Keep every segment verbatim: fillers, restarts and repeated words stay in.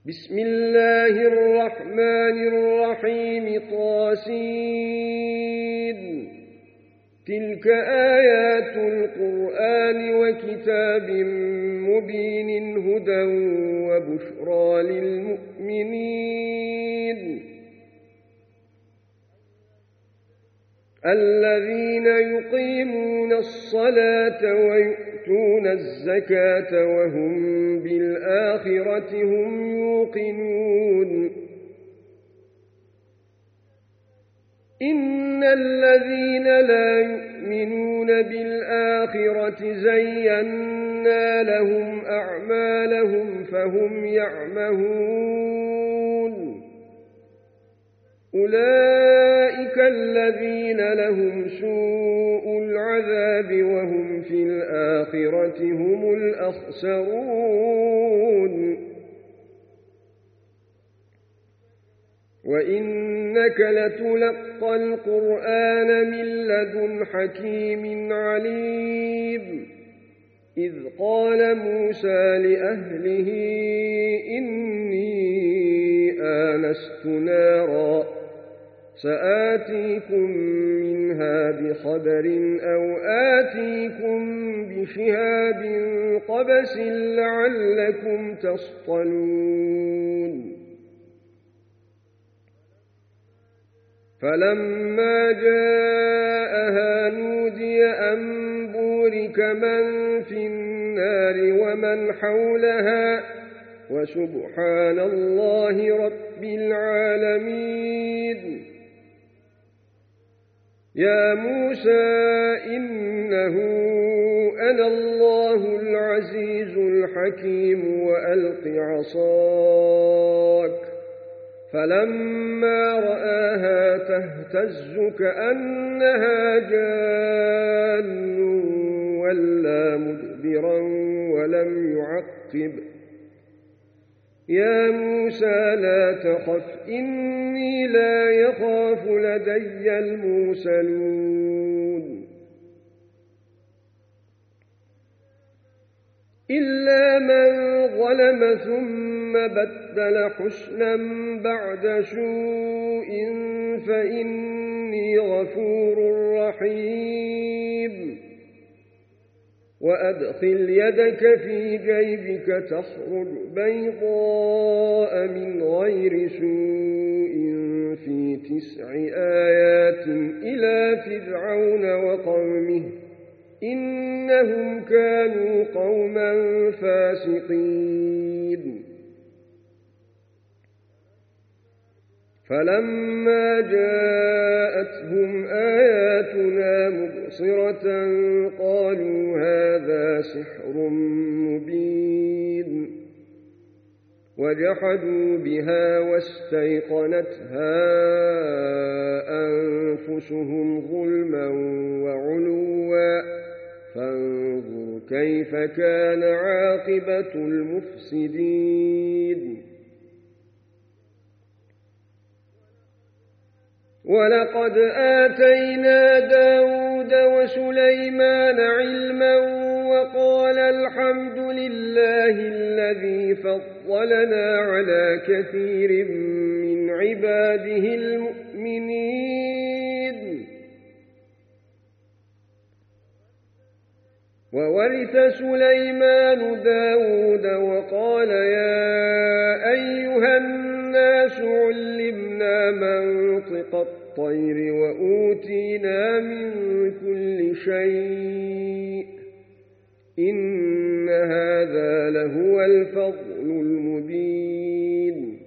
بسم الله الرحمن الرحيم طاسين تلك آيات القرآن وكتاب مبين هدى وبشرى للمؤمنين الذين يقيمون الصلاة ويؤتون الزكاة وهم بالآخرة هم يوقنون إن الذين لا يؤمنون بالآخرة زينا لهم أعمالهم فهم يعمهون أولئك الذين لهم سوء العذاب وهم في الآخرة هم الأخسرون وإنك لتلقى القرآن من لدن حكيم عليم إذ قال موسى لأهله إني آنست نارا سآتيكم منها بخبر أو آتيكم بشهاب قبس لعلكم تصطلون فلما جاءها نودي أن بورك من في النار ومن حولها وسبحان الله رب العالمين يا موسى إنه أنا الله العزيز الحكيم وألق عصاك فلما رآها تهتز كأنها جان ولا مدبرا ولم يعقب يا موسى لا تخف إني لا يخاف لدي المرسلون إلا من ظلم ثم بدل حسنا بعد سوء فإني غفور رحيم وأدخل يدك في جيبك تخرج بيضاء من غير سوء في تسع آيات إلى فرعون وقومه إنهم كانوا قوما فاسقين فلما جاءتهم آياتنا مبصرة قالوا هذا سحر مبين وجحدوا بها واستيقنتها أنفسهم ظلما وعلوا فانظر كيف كان عاقبة المفسدين ولقد آتينا داود وسليمان علما وقال الحمد لله الذي فضلنا على كثير من عباده المؤمنين وورث سليمان داود وقال يا أيها الناس علمنا منطق الطير وأوتينا من كل شيء إن هذا لهو الفضل المبين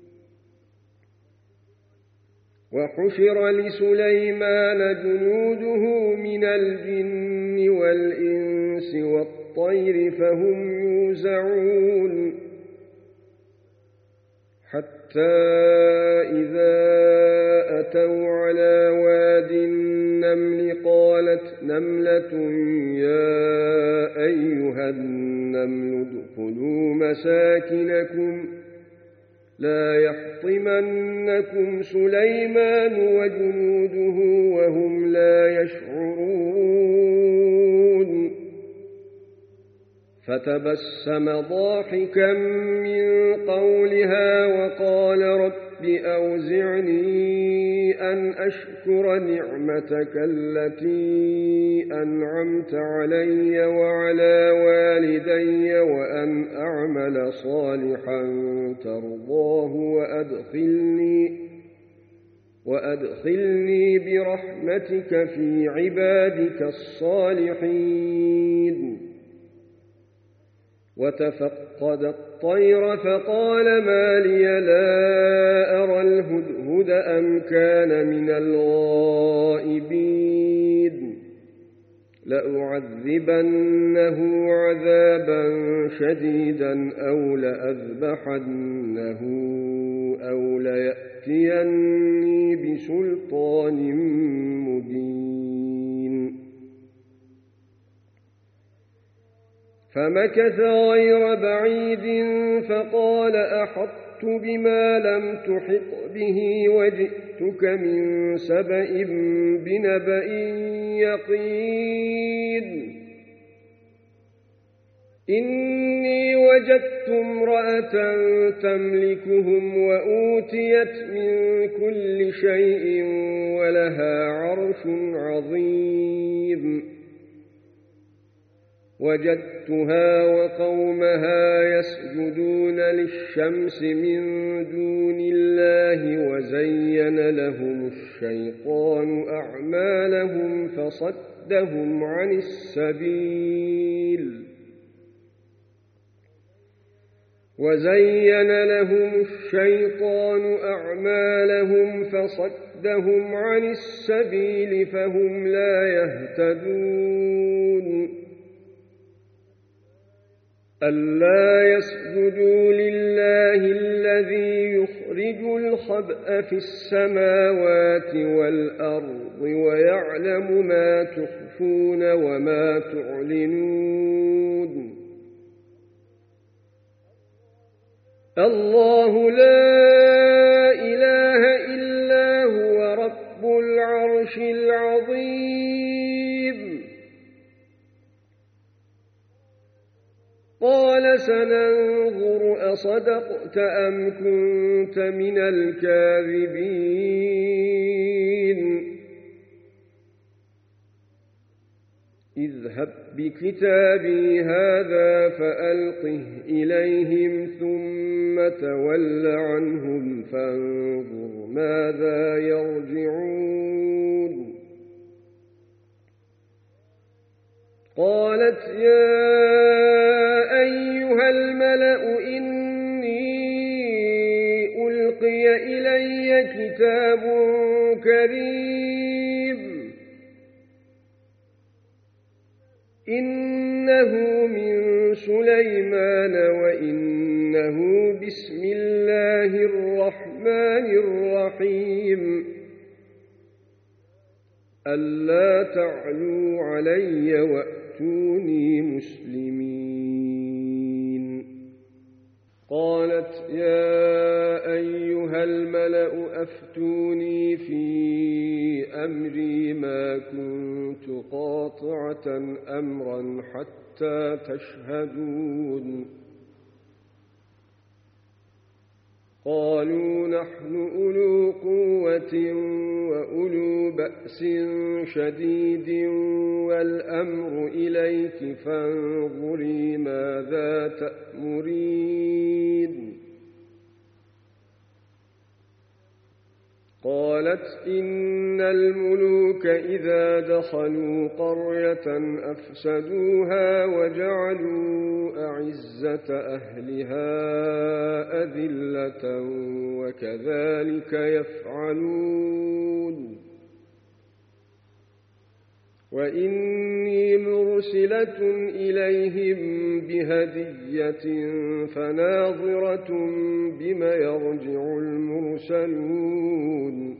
وحشر لسليمان جنوده من الجن والإنس والطير فهم يوزعون حتى إذا أتوا على واد النمل قالت نملة يا أيها النمل ادخلوا مساكنكم لا يحطمنكم سليمان وجنوده وهم لا يشعرون فتبسم ضاحكا من قولها رب أوزعني أن أشكر نعمتك التي أنعمت علي وعلى والدي وأن أعمل صالحا ترضاه وأدخلني وأدخلني برحمتك في عبادك الصالحين. وتفقد الطير فقال ما لي لا أرى الهدهد أم كان من الغائبين لأعذبنه عذابا شديدا أو لأذبحنه أو ليأتيني بسلطان مبين. فمكث غير بعيد فقال أحطت بما لم تحط به وجئتك من سبأ بنبأ يقين. إني وجدت امرأة تملكهم وأوتيت من كل شيء ولها عرش عظيم. وجدتها وقومها يسجدون للشمس من دون الله وزين لهم الشيطان أعمالهم فصدهم عن السبيل وزين لهم الشيطان أعمالهم فصدهم عن السبيل فهم لا يهتدون. ألا يسجدوا لله الذي يخرج الخبأ في السماوات والأرض ويعلم ما تخفون وما تعلنون. الله لا إله إلا هو رب العرش العظيم. قال سننظر أصدقت أم كنت من الكاذبين. اذهب بكتابي هذا فألقه إليهم ثم تول عنهم فانظر ماذا يرجعون. قالت يا أيها الملأ إني ألقي إلي كتاب كريم إنه من سليمان وإنه بسم الله الرحمن الرحيم ألا تعلوا علي وأتوني مسلمين. قالت يا أيها الملأ أفتوني في أمري ما كنت قاطعة أمرا حتى تشهدون. قالوا نحن أولو قوة وأولو بأس شديد والأمر إليك فانظري ماذا تأمرين. قالت إن الملوك إذا دخلوا قرية أفسدوها وجعلوا أعزة أهلها أذلة وكذلك يفعلون. وإني مرسلة إليهم بهدية فناظرة بم يرجع المرسلون.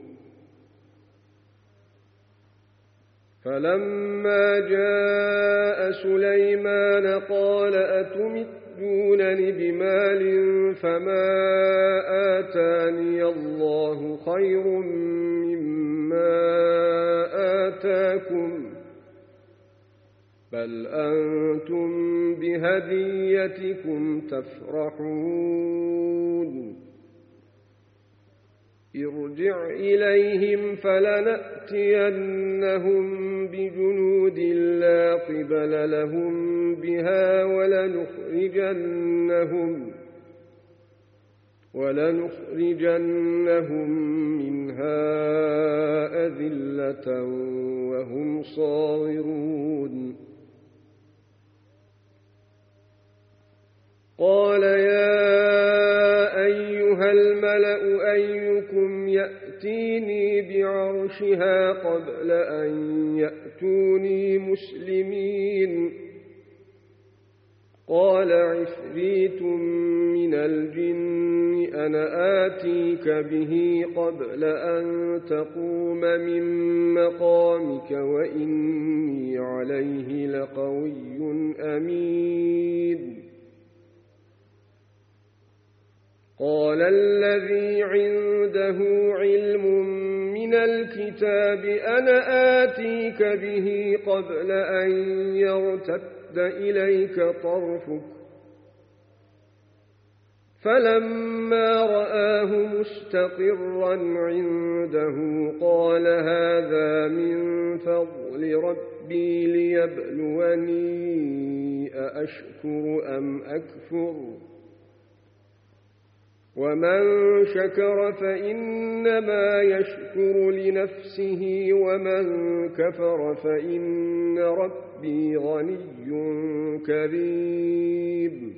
فلما جاء سليمان قال أتمدونني بمال فما آتاني الله خير مما آتاكم بل أنتم بهديتكم تفرحون. ارجع إليهم فلنأتينهم بجنود لا قبل لهم بها ولنخرجنهم ولنخرجنهم منها أذلة وهم صاغرون قال يا أيها الملأ أيكم يأتيني بعرشها قبل أن يأتوني مسلمين قال عفريت من الجن أنا آتيك به قبل أن تقوم من مقامك وإني عليه لقوي أمين قال الذي عنده علم من الكتاب أنا آتيك به قبل أن يرتد إليك طرفك فلما رآه مستقرا عنده قال هذا من فضل ربي ليبلوني أأشكر أم أكفر ومن شكر فإنما يشكر لنفسه ومن كفر فإن ربي غني كريم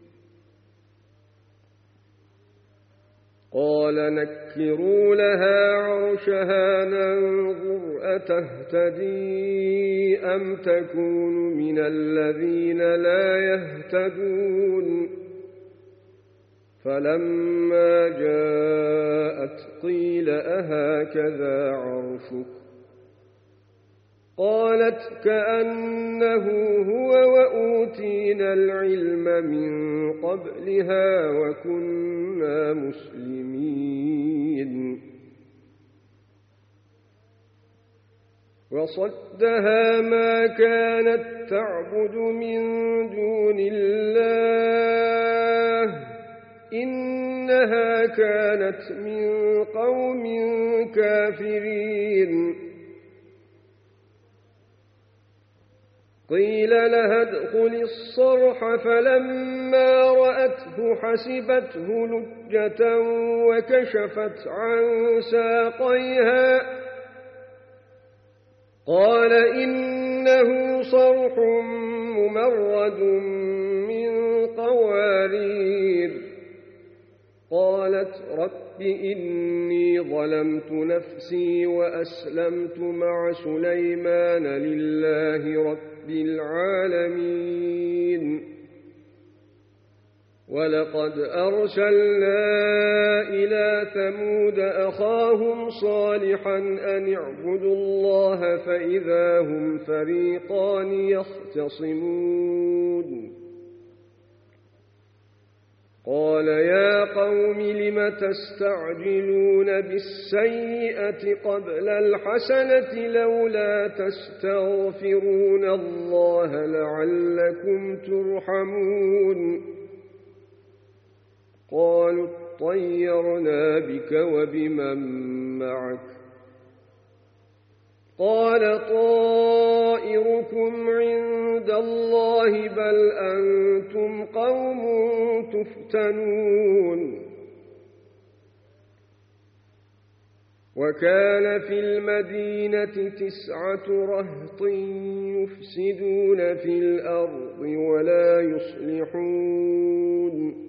قال نكروا لها عرشها ننظر أتهتدي أم تكون من الذين لا يهتدون فلما جاءت قيل أهكذا عرشك قالت كأنه هو وأوتينا العلم من قبلها وكنا مسلمين وصدها ما كانت تعبد من دون الله إنها كانت من قوم كافرين قيل لها ادخل الصرح فلما رأته حسبته لجة وكشفت عن ساقيها قال إنه صرح ممرد من قوارير قالت رب إني ظلمت نفسي وأسلمت مع سليمان لله رب العالمين ولقد أرسلنا إلى ثمود أخاهم صالحا أن اعبدوا الله فإذا هم فريقان يختصمون قال يا قوم لم تستعجلون بالسيئة قبل الحسنة لولا تستغفرون الله لعلكم ترحمون قالوا اطيرنا بك وبمن معك قال طائركم عند الله بل أنتم قوم تفتنون وكان في المدينة تسعة رهط يفسدون في الأرض ولا يصلحون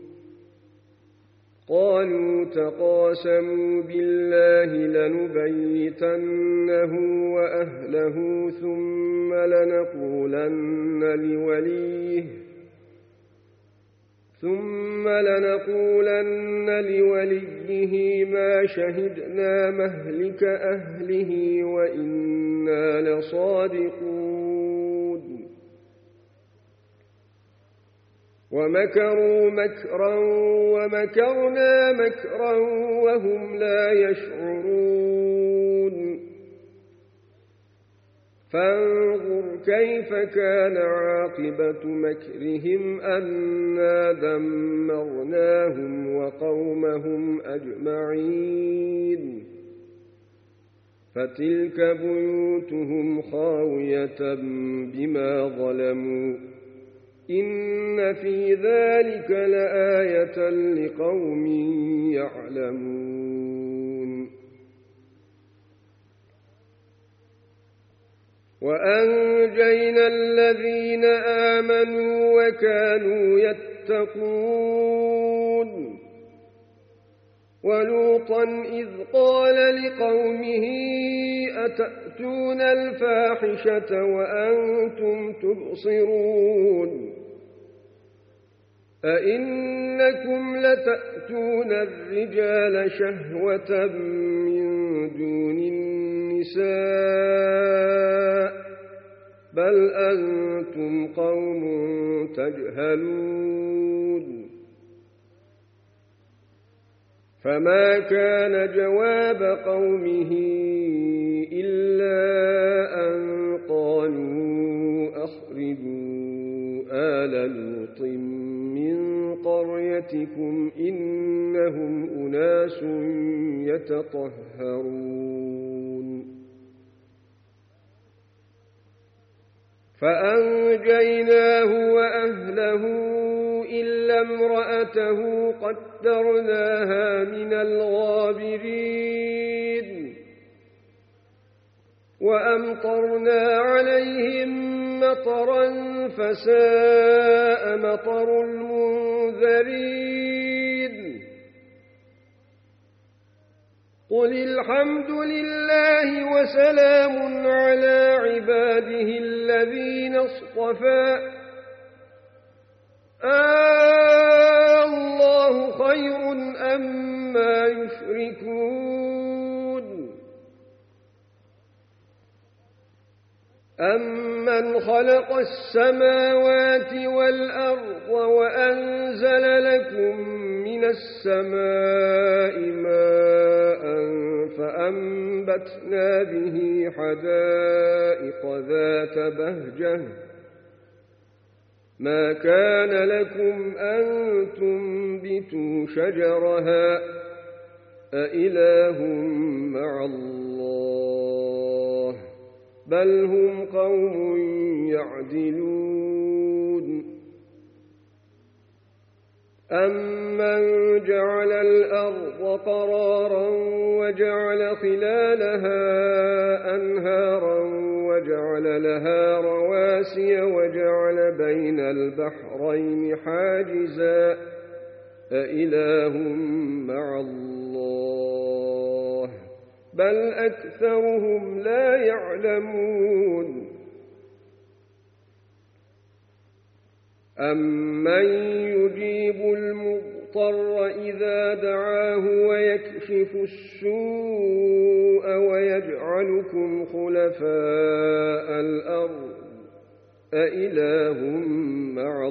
قالوا تقاسموا بالله لنبيتنه وأهله ثم لنقولن لوليه ثم لنقولن لوليه ما شهدنا مهلك أهله وإنا لصادقون ومكروا مكرا ومكرنا مكرا وهم لا يشعرون فانظر كيف كان عاقبة مكرهم أنا دمرناهم وقومهم أجمعين فتلك بيوتهم خاوية بما ظلموا إن في ذلك لآية لقوم يعلمون وأنجينا الذين آمنوا وكانوا يتقون ولوطا إذ قال لقومه أتأتون الفاحشة وأنتم تبصرون أئنكم لتأتون الرجال شهوة من دون النساء بل أنتم قوم تجهلون فما كان جواب قومه إلا أن قالوا أخرجوا آل لوط من قريتكم إنهم أناس يتطهرون فأنجيناه وأهله إلا امرأته قدرناها من الغابرين وأمطرنا عليهم مطرا فساء مطر المنذرين قل الحمد لله وسلام على عباده الذين اصطفى آه الله خير أما يشركون أمن خلق السماوات والأرض وأنزل لكم من السماء ماء فأنبتنا به حدائق ذات بهجة ما كان لكم أن تنبتوا شجرها أإله مع الله بل هم قوم يعدلون أمن جعل الأرض قرارا وجعل خلالها أنهارا وجعل لها رواسي وجعل بين البحرين حاجزا أإله مع الله بل أكثرهم لا يعلمون أمن يجيب المضطر إذا دعاه ويكشف السوء ويجعلكم خلفاء الأرض أإله مع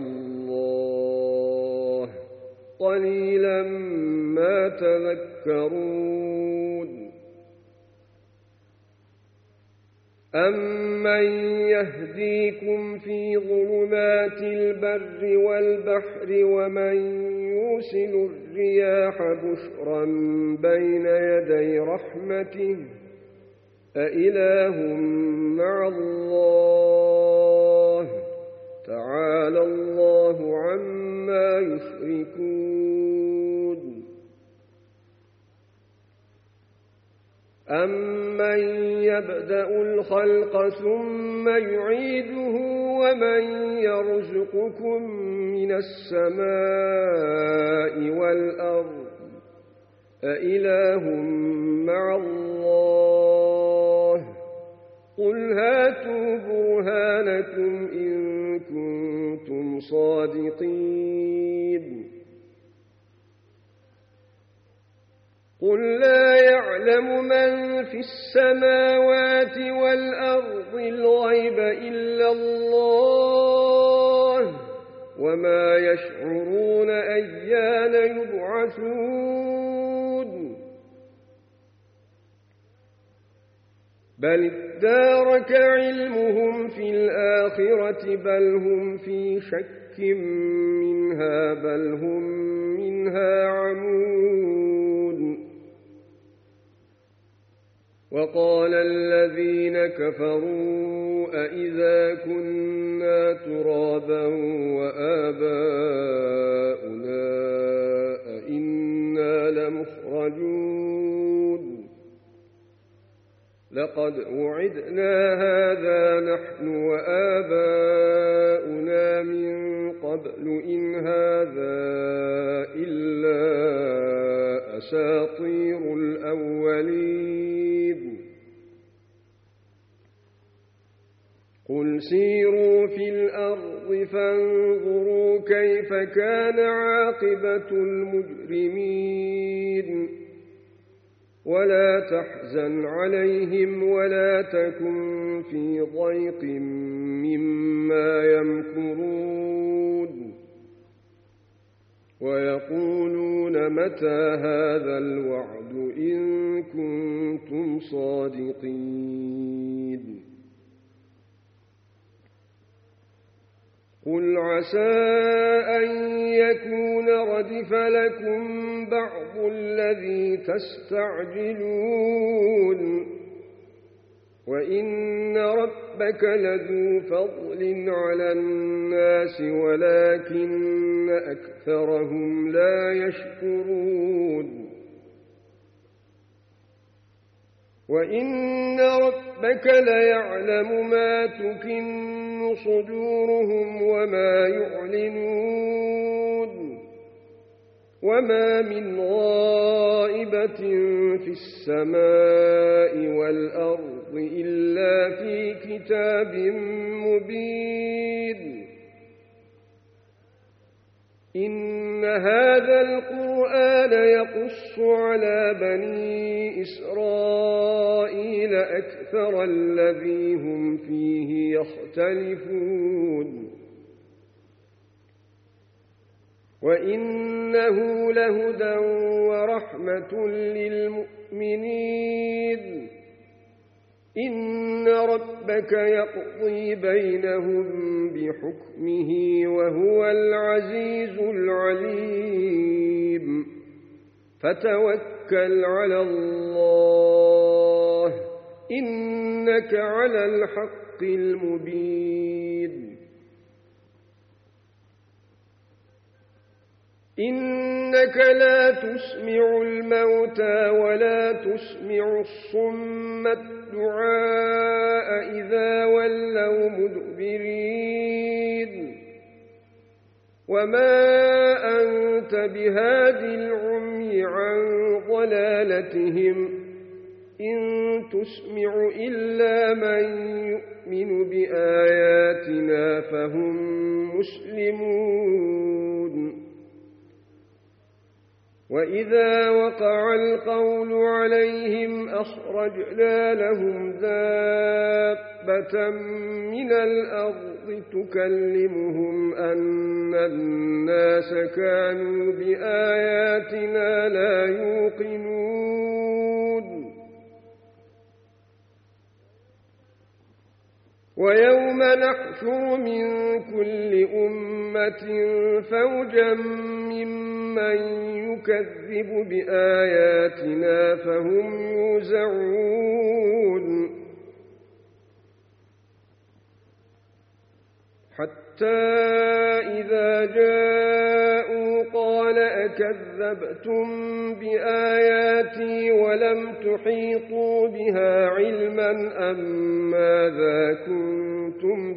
الله قليلا ما تذكرون أمن يهديكم في ظلمات البر والبحر ومن يرسل الرياح بشرا بين يدي رحمته أإله مع الله تعالى الله عما يشركون أمن يبدأ الخلق ثم يعيده ومن يرزقكم من السماء والأرض أإله مع الله قل هاتوا برهانكم إن كنتم صادقين قل لا يعلم من في السماوات والأرض الغيب إلا الله وما يشعرون أيان يبعثون بل ادارك علمهم في الآخرة بل هم في شك منها بل هم منها عمون وقال قال الذين كفروا أإذا كنا ترابا وآباؤنا أإنا لمخرجون لقد وعدنا هذا نحن وآباؤنا من قبل إن هذا إلا أساطير الأولين قل سيروا في الأرض فانظروا كيف كان عاقبة المجرمين ولا تحزن عليهم ولا تكن في ضيق مما يمكرون ويقولون متى هذا الوعد إن كنتم صادقين قل عسى أن يكون ردف لكم بعض الذي تستعجلون وإن ربك لذو فضل على الناس ولكن أكثرهم لا يشكرون وإن ربك ليعلم ما تكن صدورهم وما يعلنون وما من غائبة في السماء والأرض إلا في كتاب مبين إن هذا القرآن يقص على بني إسرائيل أكثر الذي هم فيه يختلفون وإنه لهدى ورحمة للمؤمنين إن ربك يقضي بينهم بحكمه وهو العزيز العليم فتوكل على الله إنك على الحق المبين إنك لا تسمع الموتى ولا تسمع الصم الدعاء إذا ولوا مدبرين وما أنت بهاد العمي عن ضلالتهم إن تسمع إلا من يؤمن بآياتنا فهم مسلمون وإذا وقع القول عليهم أخرجنا لهم دابة من الأرض تكلمهم أن الناس كانوا بآياتنا لا يوقنون ويوم نحشر من كل أمة فوجا ممن يكذب بآياتنا فهم يوزعون حتى إذا جاءوا قال أكذبتم بآياتي ولم تحيطوا بها علما أم ماذا كنتم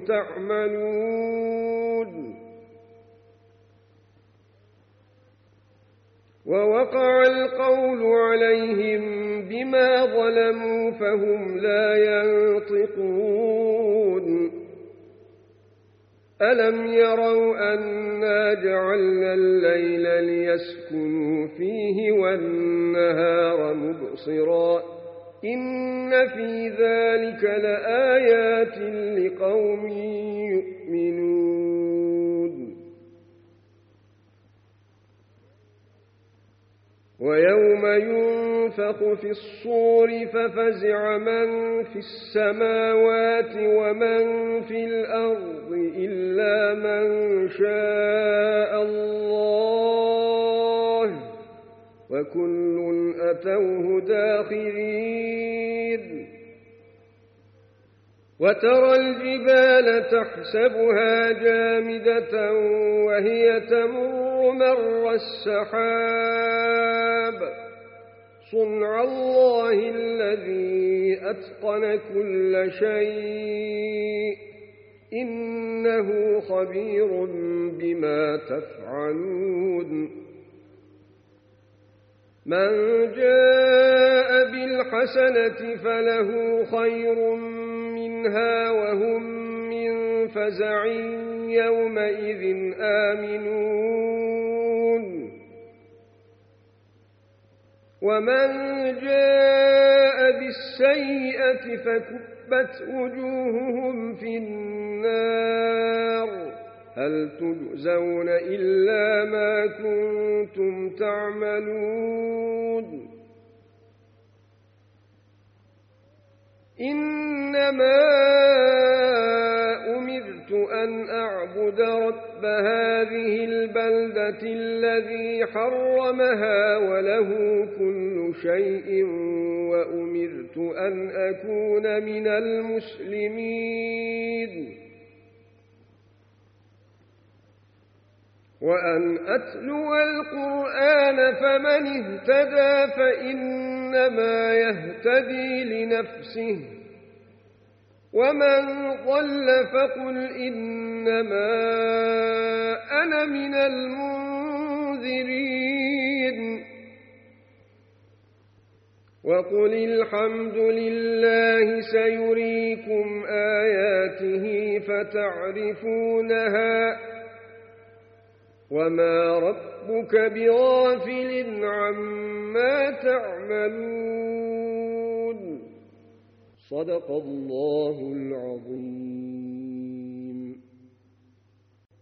تعملون ووقع القول عليهم بما ظلموا فهم لا ينطقون ألم يروا أنا جعلنا الليل ليسكنوا فيه والنهار مبصرا إن في ذلك لآيات لقوم يؤمنون ويوم ينفخ في الصور ففزع من في السماوات ومن في الأرض إلا من شاء الله وكل أتوه داخرين وترى الجبال تحسبها جامدة وهي تمر مر السحاب صنع الله الذي أتقن كل شيء إنه خبير بما تفعلون من جاء بالحسنة فله خير منها وهم من فزع يومئذ آمنون ومن جاء بالسيئة فكبت وجوههم في النار هل تجزون إلا ما كنتم تعملون إنما أمرت أن أعبد رب هذه البلدة الذي حرمها وله كل شيء وأمرت أن أكون من المسلمين وأن أتلو القرآن فمن اهتدى فإنما يهتدي لنفسه ومن ضل فقل إنما أنا من المنذرين وقل الحمد لله سيريكم آياته فتعرفونها وما ربك بغافل عما تعملون صدق الله العظيم.